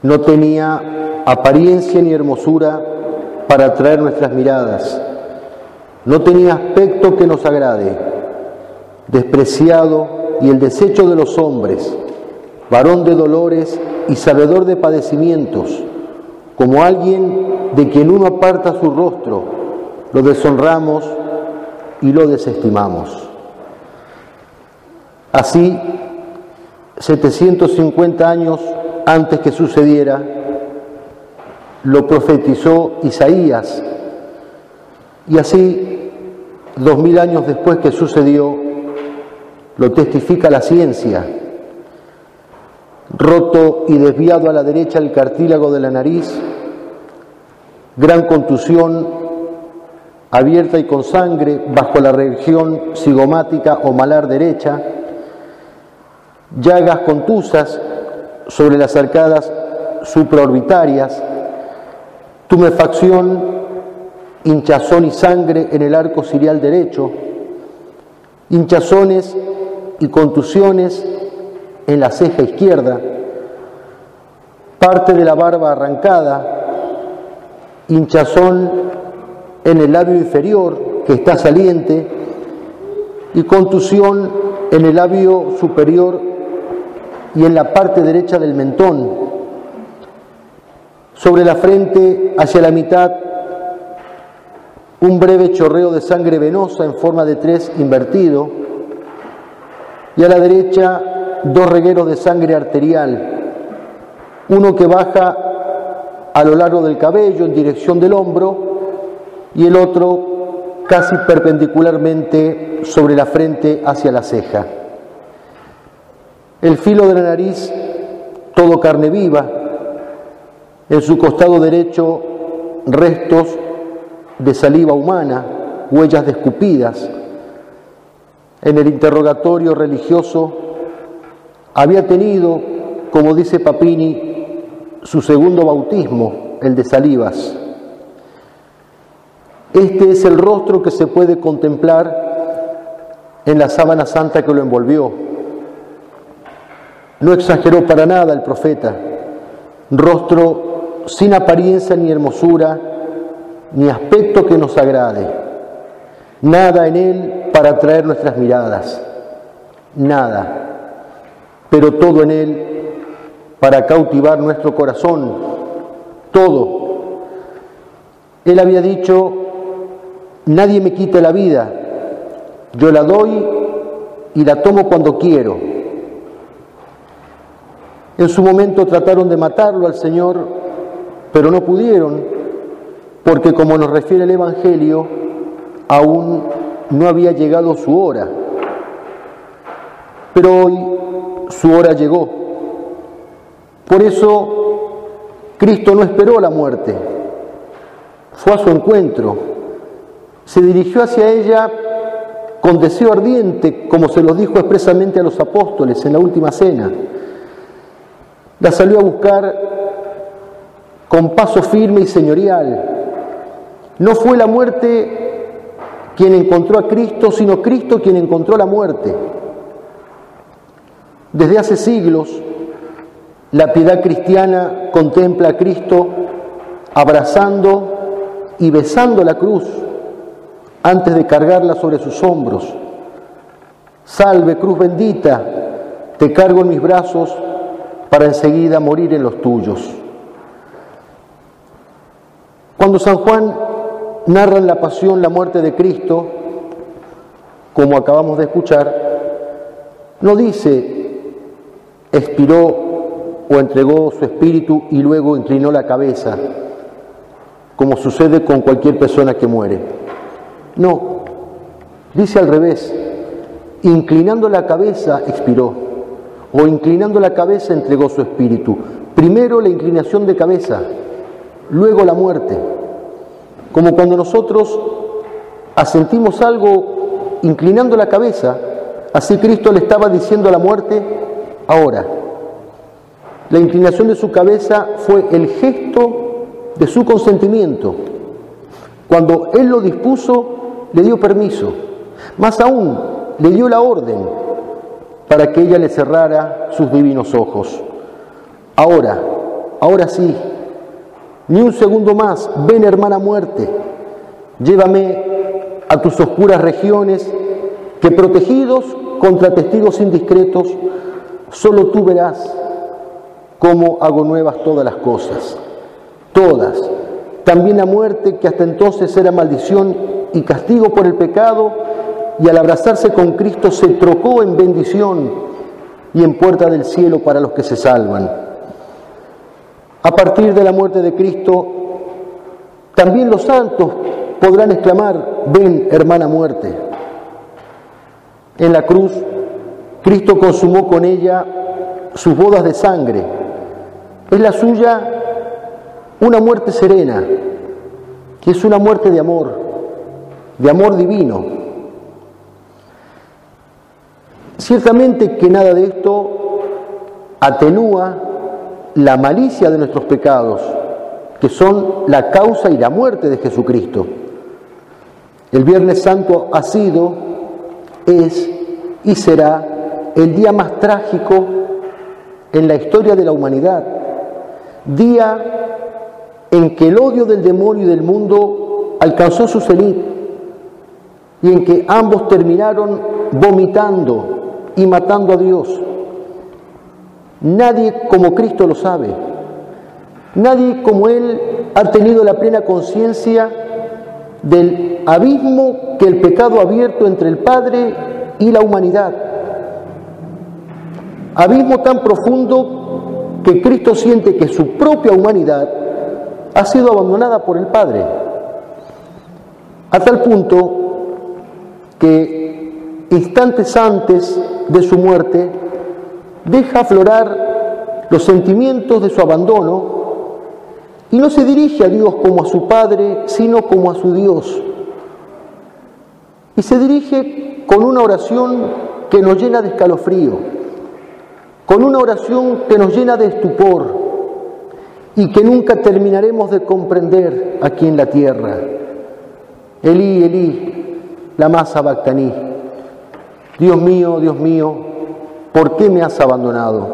No tenía apariencia ni hermosura para atraer nuestras miradas. No tenía aspecto que nos agrade. Despreciado y el desecho de los hombres, varón de dolores y sabedor de padecimientos, como alguien de quien uno aparta su rostro, lo deshonramos y lo desestimamos. Así, 750 años antes que sucediera, lo profetizó Isaías, y así, 2000 años después que sucedió, lo testifica la ciencia. Roto y desviado a la derecha el cartílago de la nariz, gran contusión, abierta y con sangre bajo la región cigomática o malar derecha, llagas contusas sobre las arcadas supraorbitarias, tumefacción, hinchazón y sangre en el arco ciliar derecho, hinchazones y contusiones en la ceja izquierda, parte de la barba arrancada, hinchazón en el labio inferior que está saliente y contusión en el labio superior y en la parte derecha del mentón. Sobre la frente, hacia la mitad, un breve chorreo de sangre venosa en forma de 3 invertido, y a la derecha 2 regueros de sangre arterial, uno que baja a lo largo del cabello en dirección del hombro y el otro casi perpendicularmente sobre la frente hacia la ceja. El filo de la nariz, todo carne viva, en su costado derecho restos de saliva humana, huellas de escupidas. En el interrogatorio religioso había tenido, como dice Papini, su segundo bautismo, el de salivas. Este es el rostro que se puede contemplar en la sábana santa que lo envolvió. No exageró para nada el profeta. Rostro sin apariencia ni hermosura, ni aspecto que nos agrade. Nada en él para atraer nuestras miradas. Nada. Pero todo en él para cautivar nuestro corazón. Todo. Él había dicho: nadie me quita la vida, yo la doy y la tomo cuando quiero. En su momento trataron de matarlo al Señor, pero no pudieron, porque como nos refiere el Evangelio, aún no había llegado su hora. Pero hoy su hora llegó. Por eso Cristo no esperó la muerte, fue a su encuentro. Se dirigió hacia ella con deseo ardiente, como se lo dijo expresamente a los apóstoles en la última cena. La salió a buscar con paso firme y señorial. No fue la muerte quien encontró a Cristo, sino Cristo quien encontró la muerte. Desde hace siglos, la piedad cristiana contempla a Cristo abrazando y besando la cruz antes de cargarla sobre sus hombros. Salve, cruz bendita, te cargo en mis brazos para enseguida morir en los tuyos. Cuando San Juan narra en la pasión la muerte de Cristo, como acabamos de escuchar, no dice expiró o entregó su espíritu y luego inclinó la cabeza, como sucede con cualquier persona que muere. No, dice al revés: inclinando la cabeza expiró, o inclinando la cabeza entregó su espíritu. Primero la inclinación de cabeza, luego la muerte. Como cuando nosotros asentimos algo inclinando la cabeza, así Cristo le estaba diciendo a la muerte: ahora. La inclinación de su cabeza fue el gesto de su consentimiento. Cuando Él lo dispuso, le dio permiso. Más aún, le dio la orden para que ella le cerrara sus divinos ojos. Ahora, ahora sí, ni un segundo más, ven hermana muerte, llévame a tus oscuras regiones, que protegidos contra testigos indiscretos, solo tú verás cómo hago nuevas todas las cosas, todas, también la muerte que hasta entonces era maldición y castigo por el pecado, y al abrazarse con Cristo se trocó en bendición y en puerta del cielo para los que se salvan. A partir de la muerte de Cristo, también los santos podrán exclamar, ven, hermana muerte. En la cruz, Cristo consumó con ella sus bodas de sangre. Es la suya una muerte serena, que es una muerte de amor divino. Ciertamente que nada de esto atenúa la malicia de nuestros pecados, que son la causa y la muerte de Jesucristo. El Viernes Santo ha sido, es y será el día más trágico en la historia de la humanidad, día en que el odio del demonio y del mundo alcanzó su cenit y en que ambos terminaron vomitando y matando a Dios. Nadie como Cristo lo sabe. Nadie como Él ha tenido la plena conciencia del abismo que el pecado ha abierto entre el Padre y la humanidad. Abismo tan profundo que Cristo siente que su propia humanidad ha sido abandonada por el Padre, a tal punto que instantes antes de su muerte deja aflorar los sentimientos de su abandono y no se dirige a Dios como a su Padre, sino como a su Dios. Y se dirige con una oración que nos llena de escalofrío, con una oración que nos llena de estupor y que nunca terminaremos de comprender aquí en la tierra. Elí, Elí, lama sabactaní. Dios mío, ¿por qué me has abandonado?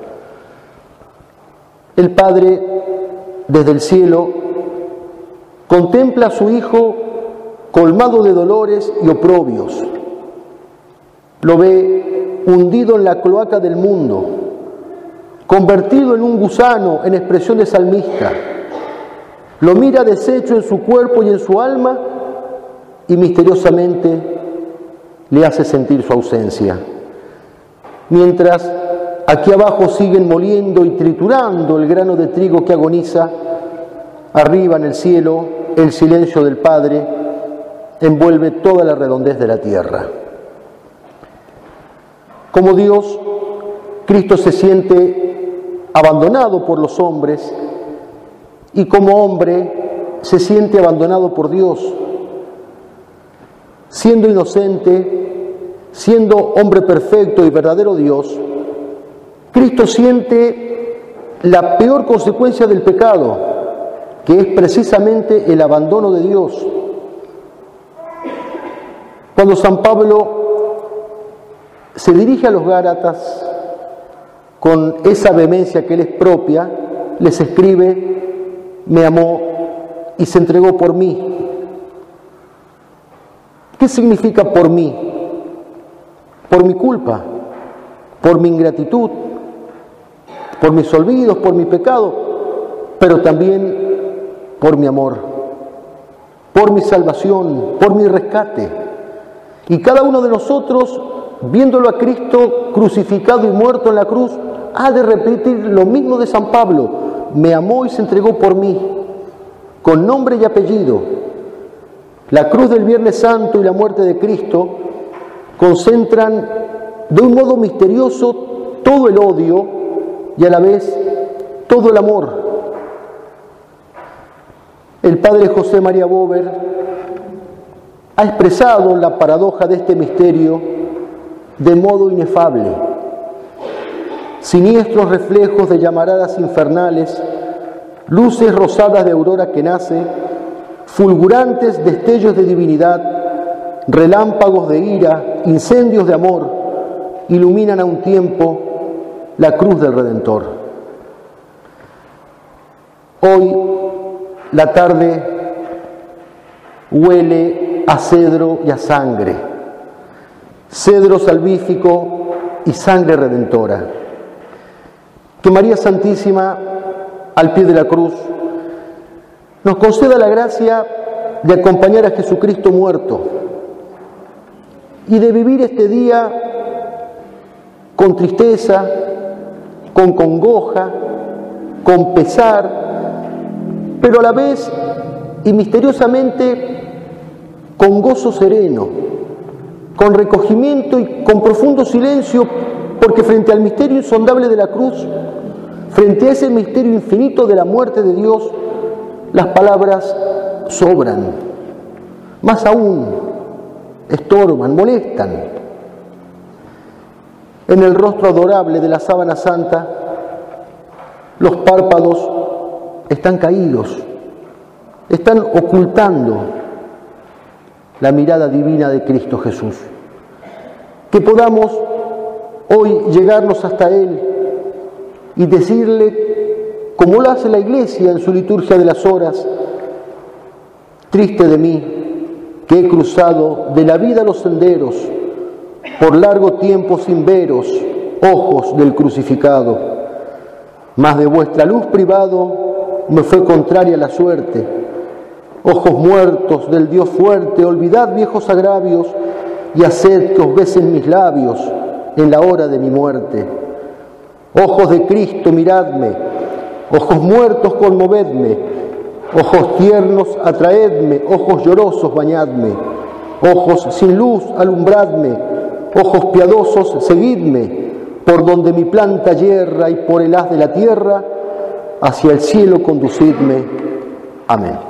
El Padre, desde el cielo, contempla a su Hijo colmado de dolores y oprobios. Lo ve hundido en la cloaca del mundo, convertido en un gusano, en expresión de salmista. Lo mira deshecho en su cuerpo y en su alma y misteriosamente le hace sentir su ausencia. Mientras aquí abajo siguen moliendo y triturando el grano de trigo que agoniza, arriba en el cielo el silencio del Padre envuelve toda la redondez de la tierra. Como Dios, Cristo se siente abandonado por los hombres y como hombre se siente abandonado por Dios. Siendo inocente, siendo hombre perfecto y verdadero Dios, Cristo siente la peor consecuencia del pecado, que es precisamente el abandono de Dios. Cuando San Pablo se dirige a los Gálatas con esa vehemencia que él es propia, les escribe, me amó y se entregó por mí. ¿Qué significa por mí? Por mi culpa, por mi ingratitud, por mis olvidos, por mi pecado, pero también por mi amor, por mi salvación, por mi rescate. Y cada uno de nosotros, viéndolo a Cristo crucificado y muerto en la cruz, ha de repetir lo mismo de San Pablo, me amó y se entregó por mí, con nombre y apellido. La cruz del Viernes Santo y la muerte de Cristo concentran de un modo misterioso todo el odio y a la vez todo el amor. El padre José María Bover ha expresado la paradoja de este misterio de modo inefable. Siniestros reflejos de llamaradas infernales, luces rosadas de aurora que nace, fulgurantes destellos de divinidad, relámpagos de ira, incendios de amor, iluminan a un tiempo la cruz del Redentor. Hoy la tarde huele a cedro y a sangre, cedro salvífico y sangre redentora. Que María Santísima, al pie de la cruz, nos conceda la gracia de acompañar a Jesucristo muerto y de vivir este día con tristeza, con congoja, con pesar, pero a la vez y misteriosamente con gozo sereno, con recogimiento y con profundo silencio, porque frente al misterio insondable de la cruz, frente a ese misterio infinito de la muerte de Dios, las palabras sobran, más aún estorban, molestan. En el rostro adorable de la sábana santa, los párpados están caídos, están ocultando la mirada divina de Cristo Jesús. Que podamos hoy llegarnos hasta Él y decirle, como lo hace la Iglesia en su liturgia de las horas: triste de mí, que he cruzado de la vida los senderos, por largo tiempo sin veros, ojos del crucificado. Mas de vuestra luz privado me fue contraria la suerte. Ojos muertos del Dios fuerte, olvidad viejos agravios y haced que os besen mis labios en la hora de mi muerte. Ojos de Cristo, miradme, ojos muertos, conmovedme, ojos tiernos, atraedme, ojos llorosos, bañadme, ojos sin luz, alumbradme, ojos piadosos, seguidme, por donde mi planta yerra y por el haz de la tierra, hacia el cielo conducidme. Amén.